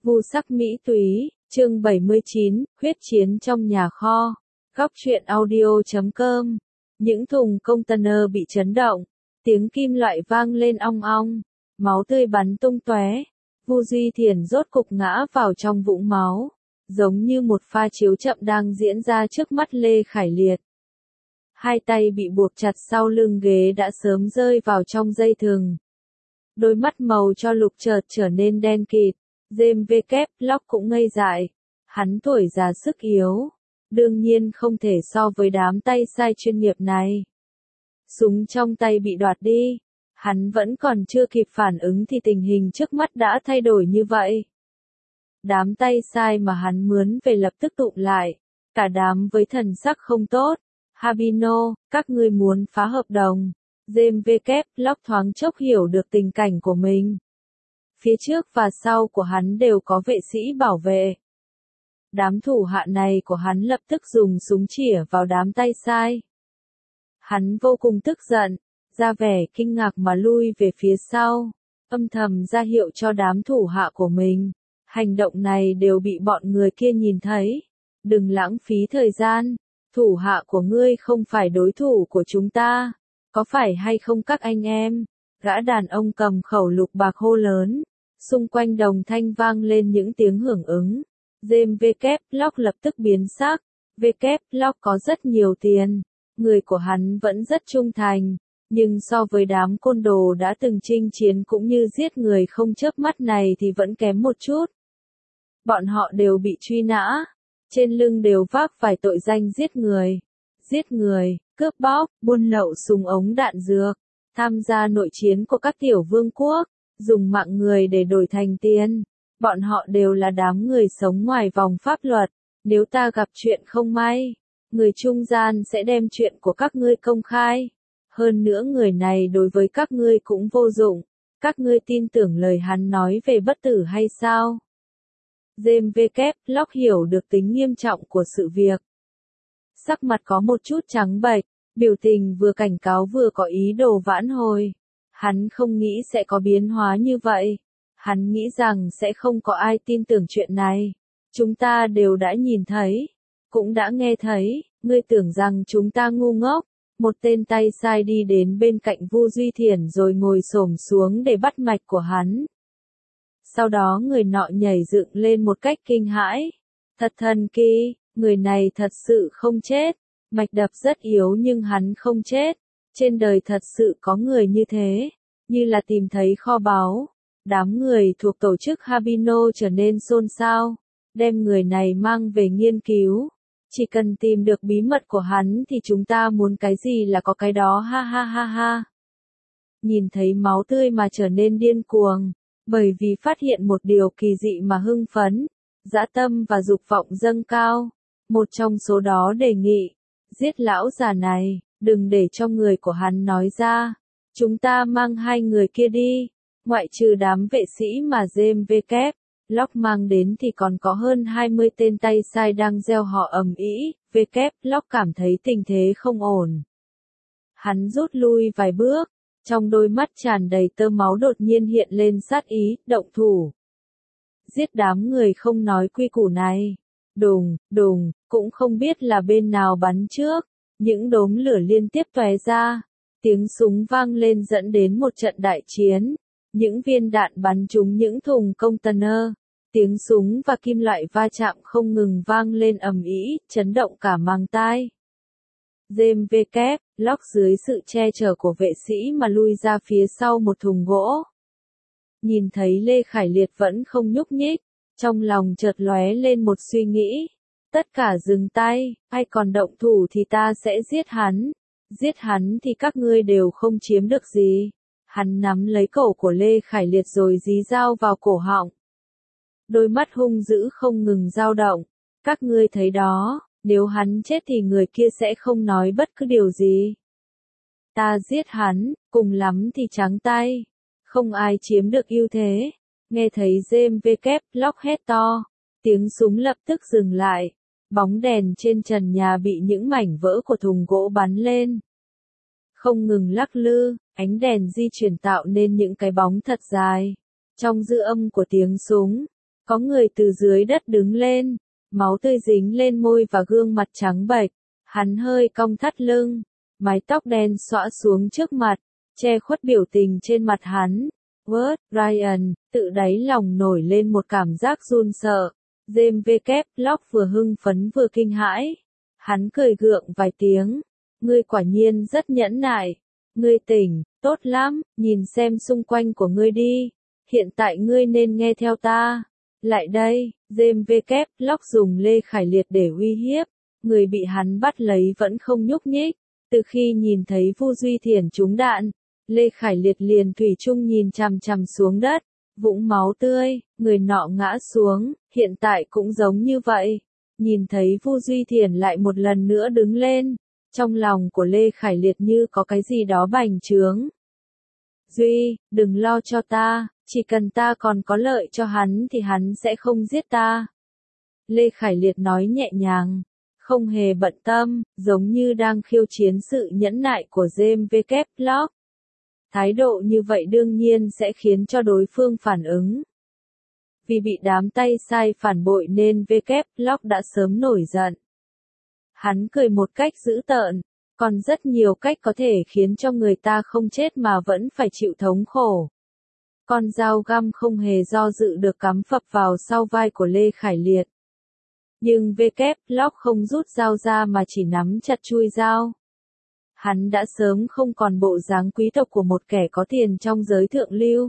Vu sắc mỹ túy, chương 79, huyết chiến trong nhà kho. Góc truyện audio.com. Những thùng container bị chấn động, tiếng kim loại vang lên ong ong, máu tươi bắn tung tóe. Vu Duy Thiền rốt cục ngã vào trong vũng máu, giống như một pha chiếu chậm đang diễn ra trước mắt Lê Khải Liệt. Hai tay bị buộc chặt sau lưng ghế đã sớm rơi vào trong dây thừng. Đôi mắt màu cho lục chợt trở nên đen kịt. James W. Locke cũng ngây dại. Hắn tuổi già sức yếu, đương nhiên không thể so với đám tay sai chuyên nghiệp này. Súng trong tay bị đoạt đi, hắn vẫn còn chưa kịp phản ứng thì tình hình trước mắt đã thay đổi như vậy. Đám tay sai mà hắn mướn về lập tức tụm lại, cả đám với thần sắc không tốt. Habino, các ngươi muốn phá hợp đồng. James W. Locke thoáng chốc hiểu được tình cảnh của mình. Phía trước và sau của hắn đều có vệ sĩ bảo vệ. Đám thủ hạ này của hắn lập tức dùng súng chĩa vào đám tay sai. Hắn vô cùng tức giận, ra vẻ kinh ngạc mà lui về phía sau, âm thầm ra hiệu cho đám thủ hạ của mình. Hành động này đều bị bọn người kia nhìn thấy. Đừng lãng phí thời gian, thủ hạ của ngươi không phải đối thủ của chúng ta, có phải hay không các anh em? Gã đàn ông cầm khẩu lục bạc hô lớn. Xung quanh đồng thanh vang lên những tiếng hưởng ứng. James W. Locke lập tức biến sắc. W. Locke có rất nhiều tiền. Người của hắn vẫn rất trung thành. Nhưng so với đám côn đồ đã từng chinh chiến cũng như giết người không chớp mắt này thì vẫn kém một chút. Bọn họ đều bị truy nã. Trên lưng đều vác vài tội danh giết người, cướp bóc, buôn lậu súng ống đạn dược, tham gia nội chiến của các tiểu vương quốc, dùng mạng người để đổi thành tiền. Bọn họ đều là đám người sống ngoài vòng pháp luật. Nếu ta gặp chuyện không may, người trung gian sẽ đem chuyện của các ngươi công khai. Hơn nữa người này đối với các ngươi cũng vô dụng. Các ngươi tin tưởng lời hắn nói về bất tử hay sao? James W. Locke hiểu được tính nghiêm trọng của sự việc. Sắc mặt có một chút trắng bệch, biểu tình vừa cảnh cáo vừa có ý đồ vãn hồi. Hắn không nghĩ sẽ có biến hóa như vậy. Hắn nghĩ rằng sẽ không có ai tin tưởng chuyện này. Chúng ta đều đã nhìn thấy, cũng đã nghe thấy, ngươi tưởng rằng chúng ta ngu ngốc. Một tên tay sai đi đến bên cạnh Vu Duy Thiền rồi ngồi xổm xuống để bắt mạch của hắn. Sau đó người nọ nhảy dựng lên một cách kinh hãi. Thật thần kỳ, người này thật sự không chết. Mạch đập rất yếu nhưng hắn không chết. Trên đời thật sự có người như thế, như là tìm thấy kho báu. Đám người thuộc tổ chức Habino trở nên xôn xao, đem người này mang về nghiên cứu. Chỉ cần tìm được bí mật của hắn thì chúng ta muốn cái gì là có cái đó, ha ha ha ha. Nhìn thấy máu tươi mà trở nên điên cuồng, bởi vì phát hiện một điều kỳ dị mà hưng phấn, dã tâm và dục vọng dâng cao. Một trong số đó đề nghị, giết lão già này, đừng để cho người của hắn nói ra. Chúng ta mang hai người kia đi. Ngoại trừ đám vệ sĩ mà James W. Locke mang đến thì còn có hơn 20 tên tay sai đang gieo họ ầm ĩ. W. Locke cảm thấy tình thế không ổn. Hắn rút lui vài bước, trong đôi mắt tràn đầy tơ máu đột nhiên hiện lên sát ý, động thủ. Giết đám người không nói quy củ này. Đùng, đùng, cũng không biết là bên nào bắn trước. Những đốm lửa liên tiếp tóe ra. Tiếng súng vang lên dẫn đến một trận đại chiến. Những viên đạn bắn trúng những thùng container. Tiếng súng và kim loại va chạm không ngừng vang lên ầm ĩ, chấn động cả màng tai. James W. Locke dưới sự che chở của vệ sĩ mà lui ra phía sau một thùng gỗ. Nhìn thấy Lê Khải Liệt vẫn không nhúc nhích, trong lòng chợt lóe lên một suy nghĩ. Tất cả dừng tay, ai còn động thủ thì ta sẽ giết hắn. Giết hắn thì các ngươi đều không chiếm được gì. Hắn nắm lấy cổ của Lê Khải Liệt rồi dí dao vào cổ họng. Đôi mắt hung dữ không ngừng dao động. Các ngươi thấy đó, nếu hắn chết thì người kia sẽ không nói bất cứ điều gì. Ta giết hắn, cùng lắm thì trắng tay. Không ai chiếm được ưu thế. Nghe thấy James W. Locke hét to, tiếng súng lập tức dừng lại. Bóng đèn trên trần nhà bị những mảnh vỡ của thùng gỗ bắn lên. Không ngừng lắc lư, ánh đèn di chuyển tạo nên những cái bóng thật dài. Trong dư âm của tiếng súng, Có người từ dưới đất đứng lên, máu tươi dính lên môi và gương mặt trắng bệch. Hắn hơi cong thắt lưng, mái tóc đen xõa xuống trước mặt, che khuất biểu tình trên mặt hắn. Word, Ryan, tự đáy lòng nổi lên một cảm giác run sợ. James W. Locke vừa hưng phấn vừa kinh hãi. Hắn cười gượng vài tiếng. Ngươi quả nhiên rất nhẫn nại. Ngươi tỉnh, tốt lắm, nhìn xem xung quanh của ngươi đi. Hiện tại ngươi nên nghe theo ta. Lại đây, James W. Locke dùng Lê Khải Liệt để uy hiếp. Người bị hắn bắt lấy vẫn không nhúc nhích. Từ khi nhìn thấy Vu Duy Thiển trúng đạn, Lê Khải Liệt liền thủy chung nhìn chằm chằm xuống đất. Vũng máu tươi, người nọ ngã xuống, hiện tại cũng giống như vậy. Nhìn thấy Vu Duy Thiển lại một lần nữa đứng lên, trong lòng của Lê Khải Liệt như có cái gì đó bành trướng. Duy, đừng lo cho ta, chỉ cần ta còn có lợi cho hắn thì hắn sẽ không giết ta. Lê Khải Liệt nói nhẹ nhàng, không hề bận tâm, giống như đang khiêu chiến sự nhẫn nại của James W. Locke. Thái độ như vậy đương nhiên sẽ khiến cho đối phương phản ứng. Vì bị đám tay sai phản bội nên W. Locke đã sớm nổi giận. Hắn cười một cách dữ tợn, còn rất nhiều cách có thể khiến cho người ta không chết mà vẫn phải chịu thống khổ. Con dao găm không hề do dự được cắm phập vào sau vai của Lê Khải Liệt. Nhưng W. Locke không rút dao ra mà chỉ nắm chặt chuôi dao. Hắn đã sớm không còn bộ dáng quý tộc của một kẻ có tiền trong giới thượng lưu.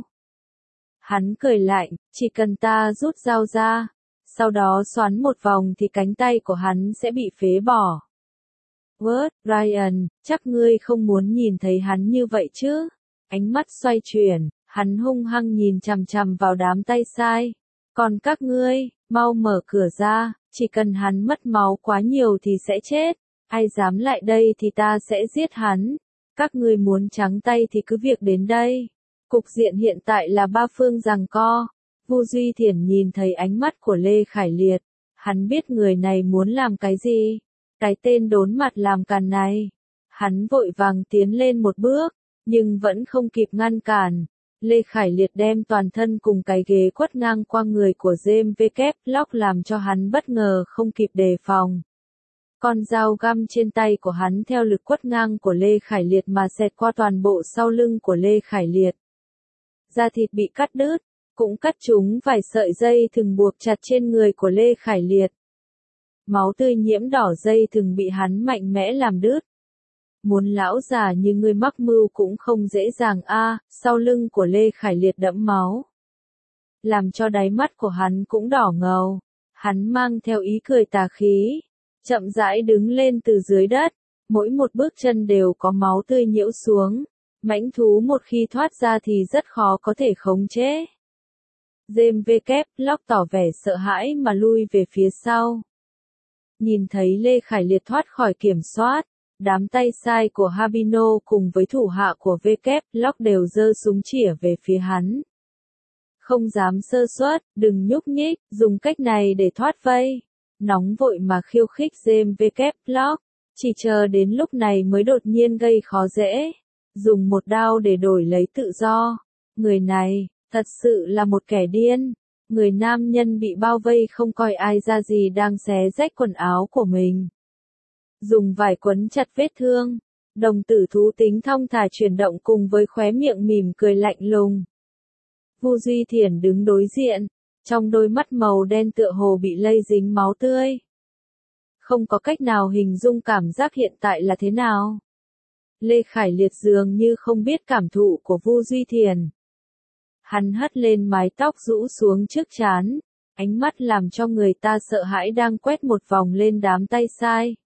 Hắn cười lạnh, chỉ cần ta rút dao ra, sau đó xoắn một vòng thì cánh tay của hắn sẽ bị phế bỏ. Word, Ryan, chắc ngươi không muốn nhìn thấy hắn như vậy chứ? Ánh mắt xoay chuyển, hắn hung hăng nhìn chằm chằm vào đám tay sai. Còn các ngươi, mau mở cửa ra, chỉ cần hắn mất máu quá nhiều thì sẽ chết. Ai dám lại đây thì ta sẽ giết hắn. Các ngươi muốn trắng tay thì cứ việc đến đây. Cục diện hiện tại là ba phương giằng co. Vu Duy Thiển nhìn thấy ánh mắt của Lê Khải Liệt. Hắn biết người này muốn làm cái gì. Cái tên đốn mặt làm càn này. Hắn vội vàng tiến lên một bước, nhưng vẫn không kịp ngăn cản. Lê Khải Liệt đem toàn thân cùng cái ghế quất ngang qua người của James W. Locke làm cho hắn bất ngờ không kịp đề phòng. Con dao găm trên tay của hắn theo lực quất ngang của Lê Khải Liệt mà xẹt qua toàn bộ sau lưng của Lê Khải Liệt. Da thịt bị cắt đứt, cũng cắt trúng vài sợi dây thừng buộc chặt trên người của Lê Khải Liệt. Máu tươi nhiễm đỏ dây thừng bị hắn mạnh mẽ làm đứt. Muốn lão già như ngươi mắc mưu cũng không dễ dàng a. Sau lưng của Lê Khải Liệt đẫm máu. Làm cho đáy mắt của hắn cũng đỏ ngầu. Hắn mang theo ý cười tà khí. Chậm rãi đứng lên từ dưới đất, mỗi một bước chân đều có máu tươi nhiễu xuống. Mãnh thú một khi thoát ra thì rất khó có thể khống chế. James W. Locke tỏ vẻ sợ hãi mà lui về phía sau. Nhìn thấy Lê Khải Liệt thoát khỏi kiểm soát, đám tay sai của Habino cùng với thủ hạ của W. Locke đều giơ súng chĩa về phía hắn. Không dám sơ suất, đừng nhúc nhích, dùng cách này để thoát vây. Nóng vội mà khiêu khích James W. Locke, chỉ chờ đến lúc này mới đột nhiên gây khó dễ. Dùng một đao để đổi lấy tự do. Người này, thật sự là một kẻ điên. Người nam nhân bị bao vây không coi ai ra gì đang xé rách quần áo của mình. Dùng vải quấn chặt vết thương. Đồng tử thú tính thong thả chuyển động cùng với khóe miệng mỉm cười lạnh lùng. Vu Duy Thiển đứng đối diện. Trong đôi mắt màu đen tựa hồ bị lây dính máu tươi. Không có cách nào hình dung cảm giác hiện tại là thế nào. Lê Khải Liệt dường như không biết cảm thụ của Vu Duy Thiển. Hắn hất lên mái tóc rũ xuống trước trán, ánh mắt làm cho người ta sợ hãi đang quét một vòng lên đám tay sai.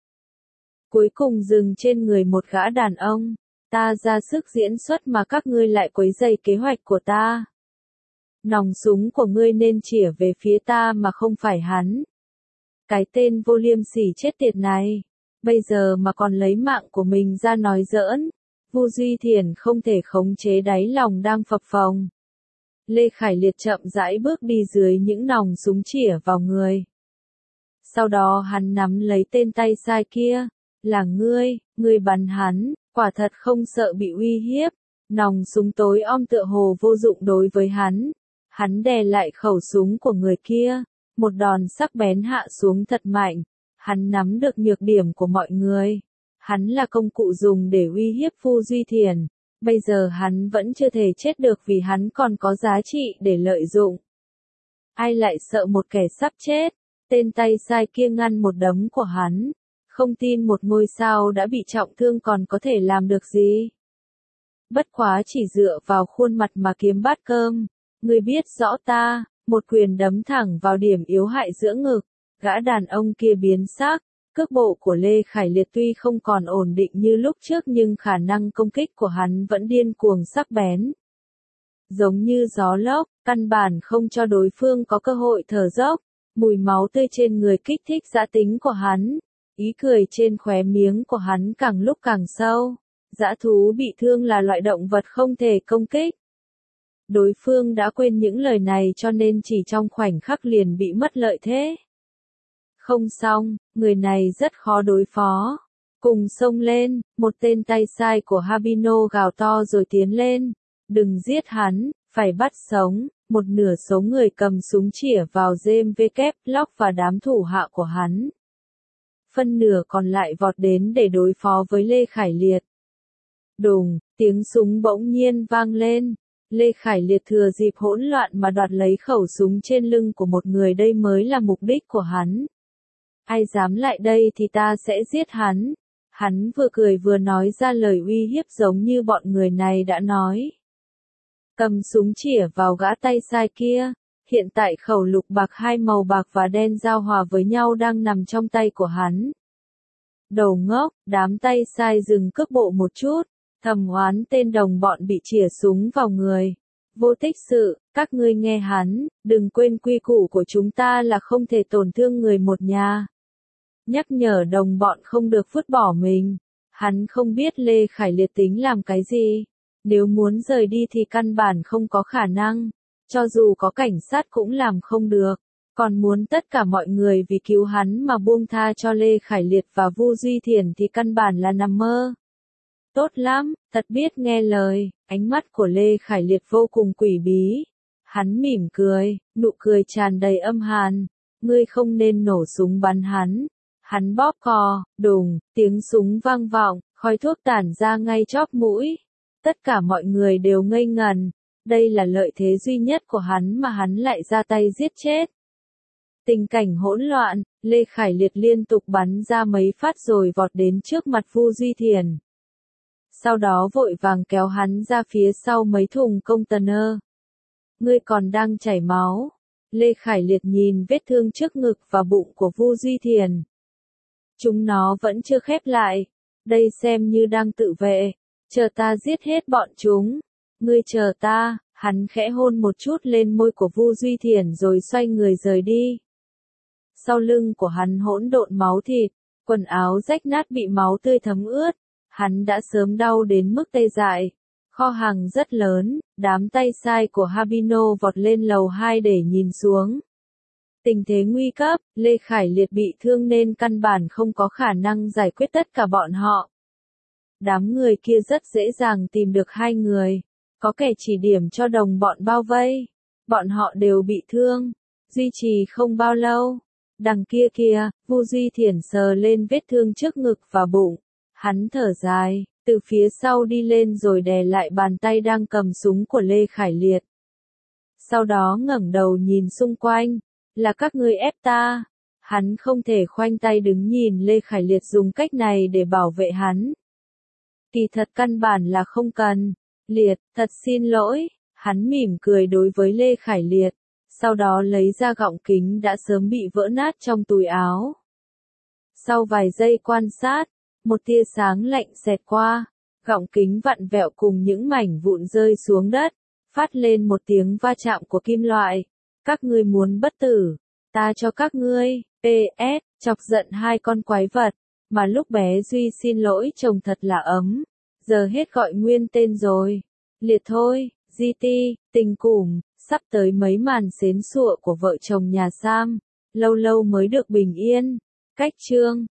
Cuối cùng dừng trên người một gã đàn ông. Ta ra sức diễn xuất mà các ngươi lại quấy rầy kế hoạch của ta. Nòng súng của ngươi nên chĩa về phía ta mà không phải hắn. Cái tên vô liêm sỉ chết tiệt này. Bây giờ mà còn lấy mạng của mình ra nói giỡn. Vu Duy Thiển không thể khống chế đáy lòng đang phập phồng. Lê Khải Liệt chậm rãi bước đi dưới những nòng súng chĩa vào người. Sau đó hắn nắm lấy tên tay sai kia. Là ngươi bắn hắn, quả thật không sợ bị uy hiếp. Nòng súng tối om tựa hồ vô dụng đối với hắn. Hắn đè lại khẩu súng của người kia, một đòn sắc bén hạ xuống thật mạnh. Hắn nắm được nhược điểm của mọi người. Hắn là công cụ dùng để uy hiếp Vu Duy Thiền. Bây giờ hắn vẫn chưa thể chết được vì hắn còn có giá trị để lợi dụng. Ai lại sợ một kẻ sắp chết? Tên tay sai kia ngăn một đấm của hắn. Không tin một ngôi sao đã bị trọng thương còn có thể làm được gì. Bất quá chỉ dựa vào khuôn mặt mà kiếm bát cơm. Ngươi biết rõ ta, một quyền đấm thẳng vào điểm yếu hại giữa ngực. Gã đàn ông kia biến sắc. Cước bộ của Lê Khải Liệt tuy không còn ổn định như lúc trước nhưng khả năng công kích của hắn vẫn điên cuồng sắc bén. Giống như gió lốc, căn bản không cho đối phương có cơ hội thở dốc. Mùi máu tươi trên người kích thích dã tính của hắn. Ý cười trên khóe miếng của hắn càng lúc càng sâu. Dã thú bị thương là loại động vật không thể công kích. Đối phương đã quên những lời này cho nên chỉ trong khoảnh khắc liền bị mất lợi thế. Không xong, người này rất khó đối phó. Cùng xông lên, một tên tay sai của Habino gào to rồi tiến lên. Đừng giết hắn, phải bắt sống. Một nửa số người cầm súng chĩa vào James W. Locke và đám thủ hạ của hắn. Phân nửa còn lại vọt đến để đối phó với Lê Khải Liệt. Đùng, tiếng súng bỗng nhiên vang lên. Lê Khải Liệt thừa dịp hỗn loạn mà đoạt lấy khẩu súng trên lưng của một người, đây mới là mục đích của hắn. Ai dám lại đây thì ta sẽ giết hắn. Hắn vừa cười vừa nói ra lời uy hiếp giống như bọn người này đã nói. Cầm súng chĩa vào gã tay sai kia. Hiện tại khẩu lục bạc hai màu bạc và đen giao hòa với nhau đang nằm trong tay của hắn. Đầu ngốc, đám tay sai dừng cước bộ một chút. Thầm oán tên đồng bọn bị chĩa súng vào người. Vô tích sự, các ngươi nghe hắn, đừng quên quy củ của chúng ta là không thể tổn thương người một nhà. Nhắc nhở đồng bọn không được vứt bỏ mình. Hắn không biết Lê Khải Liệt tính làm cái gì. Nếu muốn rời đi thì căn bản không có khả năng. Cho dù có cảnh sát cũng làm không được. Còn muốn tất cả mọi người vì cứu hắn mà buông tha cho Lê Khải Liệt và Vu Duy Thiền thì căn bản là nằm mơ. Tốt lắm, thật biết nghe lời. Ánh mắt của Lê Khải Liệt vô cùng quỷ bí. Hắn mỉm cười, nụ cười tràn đầy âm hàn. Ngươi không nên nổ súng bắn hắn. Hắn bóp cò, đùng, tiếng súng vang vọng, khói thuốc tản ra ngay chóp mũi. Tất cả mọi người đều ngây ngần. Đây là lợi thế duy nhất của hắn mà hắn lại ra tay giết chết. Tình cảnh hỗn loạn, Lê Khải Liệt liên tục bắn ra mấy phát rồi vọt đến trước mặt Vu Duy Thiền. Sau đó vội vàng kéo hắn ra phía sau mấy thùng container. Ngươi còn đang chảy máu. Lê Khải Liệt nhìn vết thương trước ngực và bụng của Vu Duy Thiền. Chúng nó vẫn chưa khép lại. Đây xem như đang tự vệ. Chờ ta giết hết bọn chúng. Ngươi chờ ta. Hắn khẽ hôn một chút lên môi của Vu Duy Thiền rồi xoay người rời đi. Sau lưng của hắn hỗn độn máu thịt. Quần áo rách nát bị máu tươi thấm ướt. Hắn đã sớm đau đến mức tê dại. Kho hàng rất lớn, đám tay sai của Habino vọt lên lầu 2 để nhìn xuống. Tình thế nguy cấp, Lê Khải Liệt bị thương nên căn bản không có khả năng giải quyết tất cả bọn họ. Đám người kia rất dễ dàng tìm được hai người. Có kẻ chỉ điểm cho đồng bọn bao vây. Bọn họ đều bị thương. Duy trì không bao lâu. Đằng kia kìa, Vu Duy Thiển sờ lên vết thương trước ngực và bụng. Hắn thở dài, từ phía sau đi lên rồi đè lại bàn tay đang cầm súng của Lê Khải Liệt. Sau đó ngẩng đầu nhìn xung quanh, là các ngươi ép ta. Hắn không thể khoanh tay đứng nhìn Lê Khải Liệt dùng cách này để bảo vệ hắn. Kỳ thật căn bản là không cần. Liệt, thật xin lỗi. Hắn mỉm cười đối với Lê Khải Liệt. Sau đó lấy ra gọng kính đã sớm bị vỡ nát trong túi áo. Sau vài giây quan sát, một tia sáng lạnh xẹt qua, gọng kính vặn vẹo cùng những mảnh vụn rơi xuống đất, phát lên một tiếng va chạm của kim loại. Các ngươi muốn bất tử, ta cho các ngươi, PS, chọc giận hai con quái vật, mà lúc bé Duy xin lỗi chồng thật là ấm, giờ hết gọi nguyên tên rồi. Liệt thôi, GT, tình cùm, sắp tới mấy màn xến xụa của vợ chồng nhà Sam, lâu lâu mới được bình yên. Cách chương